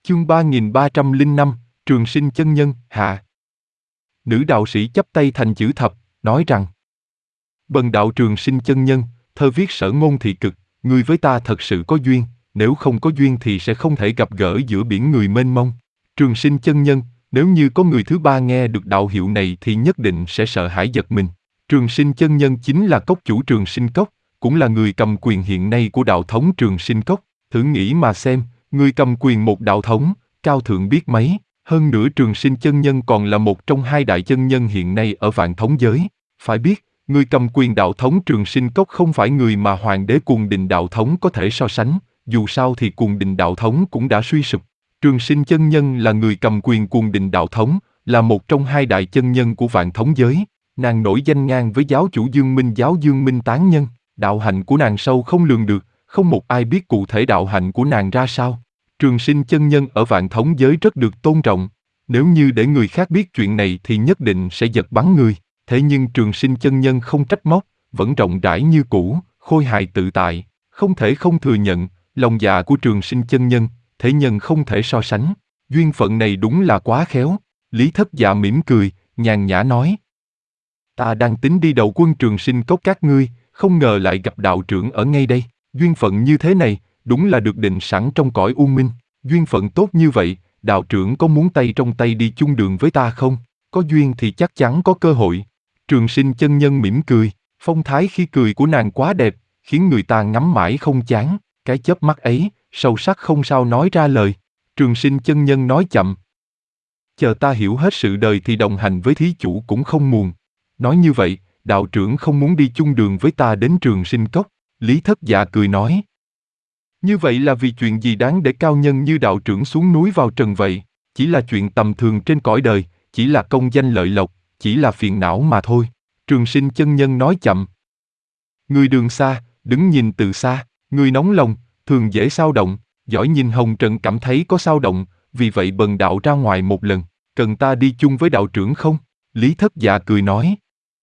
Chương 3305, Trường Sinh chân nhân, hạ. Nữ đạo sĩ chắp tay thành chữ thập, nói rằng: Bần đạo Trường Sinh chân nhân, thơ viết sở ngôn thị cực, ngươi với ta thật sự có duyên, nếu không có duyên thì sẽ không thể gặp gỡ giữa biển người mênh mông. Trường Sinh chân nhân, nếu như có người thứ ba nghe được đạo hiệu này thì nhất định sẽ sợ hãi giật mình. Trường Sinh chân nhân chính là cốc chủ Trường Sinh Cốc, cũng là người cầm quyền hiện nay của đạo thống Trường Sinh Cốc. Thử nghĩ mà xem, người cầm quyền một đạo thống, cao thượng biết mấy. Hơn nữa Trường Sinh chân nhân còn là một trong hai đại chân nhân hiện nay ở vạn thống giới. Phải biết, người cầm quyền đạo thống Trường Sinh Cốc không phải người mà hoàng đế Cuồng Đình đạo thống có thể so sánh, dù sao thì Cuồng Đình đạo thống cũng đã suy sụp. Trường Sinh chân nhân là người cầm quyền Cuồng Đình đạo thống, là một trong hai đại chân nhân của vạn thống giới. Nàng nổi danh ngang với giáo chủ Dương Minh giáo Dương Minh Tán Nhân, đạo hạnh của nàng sâu không lường được, không một ai biết cụ thể đạo hạnh của nàng ra sao. Trường Sinh chân nhân ở vạn thống giới rất được tôn trọng, nếu như để người khác biết chuyện này thì nhất định sẽ giật bắn người. Thế nhưng Trường Sinh chân nhân không trách móc, vẫn rộng rãi như cũ, khôi hài tự tại, không thể không thừa nhận, lòng dạ của Trường Sinh chân nhân, thế nhân không thể so sánh. Duyên phận này đúng là quá khéo. Lý Thất Dạ mỉm cười, nhàn nhã nói: Ta đang tính đi đầu quân Trường Sinh Cốc các ngươi, không ngờ lại gặp đạo trưởng ở ngay đây. Duyên phận như thế này, đúng là được định sẵn trong cõi u minh. Duyên phận tốt như vậy, đạo trưởng có muốn tay trong tay đi chung đường với ta không? Có duyên thì chắc chắn có cơ hội. Trường Sinh chân nhân mỉm cười, phong thái khi cười của nàng quá đẹp, khiến người ta ngắm mãi không chán. Cái chớp mắt ấy, sâu sắc không sao nói ra lời. Trường Sinh chân nhân nói chậm: Chờ ta hiểu hết sự đời thì đồng hành với thí chủ cũng không muộn. Nói như vậy, đạo trưởng không muốn đi chung đường với ta đến Trường Sinh Cốc. Lý Thất Dạ cười nói: Như vậy là vì chuyện gì đáng để cao nhân như đạo trưởng xuống núi vào trần vậy? Chỉ là chuyện tầm thường trên cõi đời, chỉ là công danh lợi lộc, chỉ là phiền não mà thôi. Trường Sinh chân nhân nói chậm: Người đường xa, đứng nhìn từ xa, người nóng lòng, thường dễ xao động, giỏi nhìn hồng trần cảm thấy có xao động, vì vậy bần đạo ra ngoài một lần, cần ta đi chung với đạo trưởng không? Lý Thất Dạ cười nói: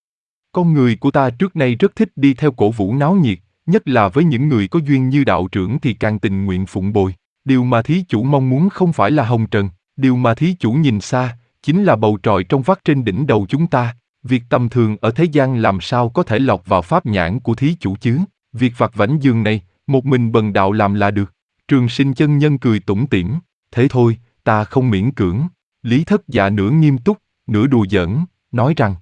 Con người của ta trước nay rất thích đi theo cổ vũ náo nhiệt, nhất là với những người có duyên như đạo trưởng thì càng tình nguyện phụng bồi. Điều mà thí chủ mong muốn không phải là hồng trần, điều mà thí chủ nhìn xa, chính là bầu trời trong vắt trên đỉnh đầu chúng ta. Việc tầm thường ở thế gian làm sao có thể lọt vào pháp nhãn của thí chủ chứ? Việc vặt vãnh giường này, một mình bần đạo làm là được. Trường Sinh chân nhân cười tủm tỉm: Thế thôi, ta không miễn cưỡng. Lý Thất Dạ nửa nghiêm túc, nửa đùa giỡn, nói rằng: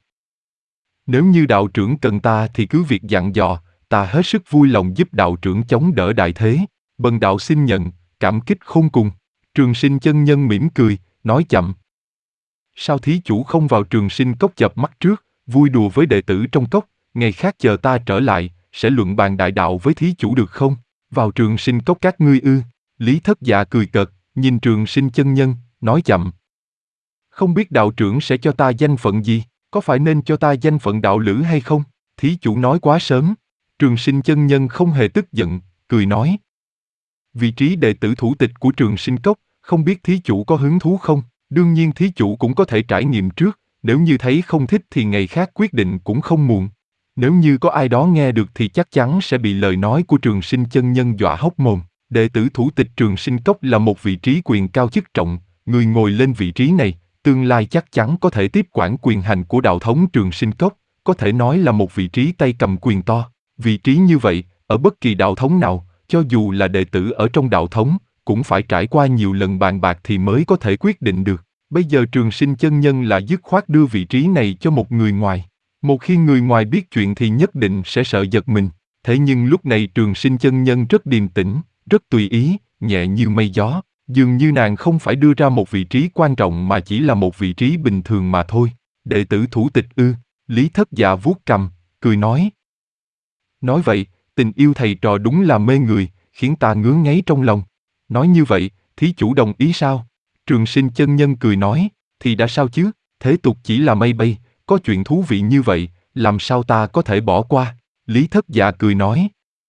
Nếu như đạo trưởng cần ta thì cứ việc dặn dò, ta hết sức vui lòng giúp đạo trưởng chống đỡ đại thế. Bần đạo xin nhận, cảm kích khôn cùng. Trường Sinh chân nhân mỉm cười, nói chậm: Sao thí chủ không vào Trường Sinh Cốc chợp mắt trước, vui đùa với đệ tử trong cốc, ngày khác chờ ta trở lại, sẽ luận bàn đại đạo với thí chủ được không? Vào Trường Sinh Cốc các ngươi ư? Lý Thất Dạ cười cợt, nhìn Trường Sinh chân nhân, nói chậm: Không biết đạo trưởng sẽ cho ta danh phận gì, có phải nên cho ta danh phận đạo lữ hay không? Thí chủ nói quá sớm. Trường Sinh chân nhân không hề tức giận, cười nói: Vị trí đệ tử thủ tịch của Trường Sinh Cốc, không biết thí chủ có hứng thú không? Đương nhiên thí chủ cũng có thể trải nghiệm trước, nếu như thấy không thích thì ngày khác quyết định cũng không muộn. Nếu như có ai đó nghe được thì chắc chắn sẽ bị lời nói của Trường Sinh chân nhân dọa hốc mồm. Đệ tử thủ tịch Trường Sinh Cốc là một vị trí quyền cao chức trọng, người ngồi lên vị trí này, tương lai chắc chắn có thể tiếp quản quyền hành của đạo thống Trường Sinh Cốc, có thể nói là một vị trí tay cầm quyền to. Vị trí như vậy, ở bất kỳ đạo thống nào, cho dù là đệ tử ở trong đạo thống, cũng phải trải qua nhiều lần bàn bạc thì mới có thể quyết định được. Bây giờ Trường Sinh chân nhân là dứt khoát đưa vị trí này cho một người ngoài. Một khi người ngoài biết chuyện thì nhất định sẽ sợ giật mình. Thế nhưng lúc này Trường Sinh chân nhân rất điềm tĩnh, rất tùy ý, nhẹ như mây gió. Dường như nàng không phải đưa ra một vị trí quan trọng mà chỉ là một vị trí bình thường mà thôi. Đệ tử thủ tịch ư? Lý Thất Dạ vuốt cằm, cười nói: Nói vậy, tình yêu thầy trò đúng là mê người, khiến ta ngứa ngáy trong lòng. Nói như vậy, thí chủ đồng ý sao? Trường Sinh chân nhân cười nói: Thì đã sao chứ, thế tục chỉ là mây bay, có chuyện thú vị như vậy, làm sao ta có thể bỏ qua? Lý Thất Dạ cười nói: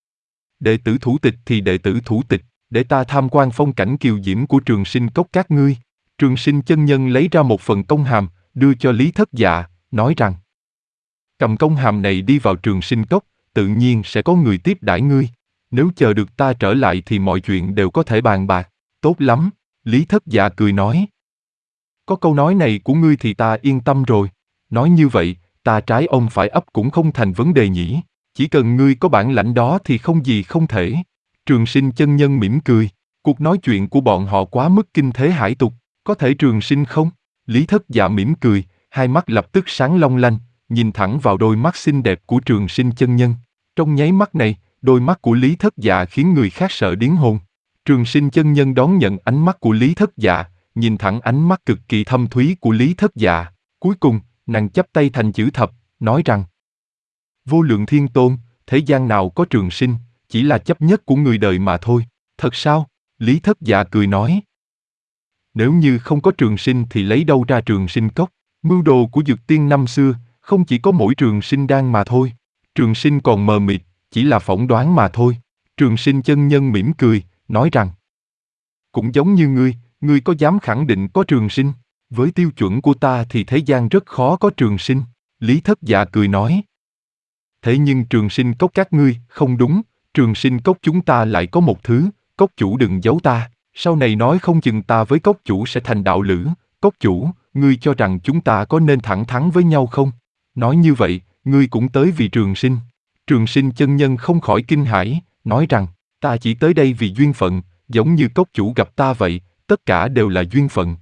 Đệ tử thủ tịch thì đệ tử thủ tịch, để ta tham quan phong cảnh kiều diễm của Trường Sinh Cốc các ngươi. Trường Sinh chân nhân lấy ra một phần công hàm, đưa cho Lý Thất Dạ, nói rằng: Cầm công hàm này đi vào Trường Sinh Cốc, tự nhiên sẽ có người tiếp đãi ngươi. Nếu chờ được ta trở lại thì mọi chuyện đều có thể bàn bạc. Tốt lắm. Lý Thất Dạ cười nói. Có câu nói này của ngươi thì ta yên tâm rồi. Nói như vậy, ta trái ông phải ấp cũng không thành vấn đề nhỉ. Chỉ cần ngươi có bản lãnh đó thì không gì không thể. Trường Sinh chân nhân mỉm cười. Cuộc nói chuyện của bọn họ quá mức kinh thế hải tục. Có thể Trường Sinh không? Lý Thất Dạ mỉm cười, hai mắt lập tức sáng long lanh, nhìn thẳng vào đôi mắt xinh đẹp của Trường Sinh chân nhân. Trong nháy mắt này, đôi mắt của Lý Thất Dạ khiến người khác sợ điếng hồn. Trường Sinh chân nhân đón nhận ánh mắt của Lý Thất Dạ, nhìn thẳng ánh mắt cực kỳ thâm thúy của Lý Thất Dạ. Cuối cùng, nàng chắp tay thành chữ thập, nói rằng: Vô lượng thiên tôn, thế gian nào có trường sinh, chỉ là chấp nhất của người đời mà thôi. Thật sao? Lý Thất Dạ cười nói. Nếu như không có trường sinh thì lấy đâu ra trường sinh cốc? Mưu đồ của Dực Tiên năm xưa, không chỉ có mỗi trường sinh đan mà thôi. Trường sinh còn mờ mịt, chỉ là phỏng đoán mà thôi. Trường Sinh chân nhân mỉm cười, nói rằng: Cũng giống như ngươi có dám khẳng định có trường sinh? Với tiêu chuẩn của ta thì thế gian rất khó có trường sinh. Lý Thất Dạ cười nói. Thế nhưng trường sinh cốc các ngươi, không đúng, trường sinh cốc chúng ta lại có một thứ, cốc chủ đừng giấu ta, sau này nói không chừng ta với cốc chủ sẽ thành đạo lữ, cốc chủ, ngươi cho rằng chúng ta có nên thẳng thắn với nhau không? Nói như vậy, ngươi cũng tới vì trường sinh. Trường Sinh chân nhân không khỏi kinh hãi, nói rằng, ta chỉ tới đây vì duyên phận, giống như cốc chủ gặp ta vậy, tất cả đều là duyên phận.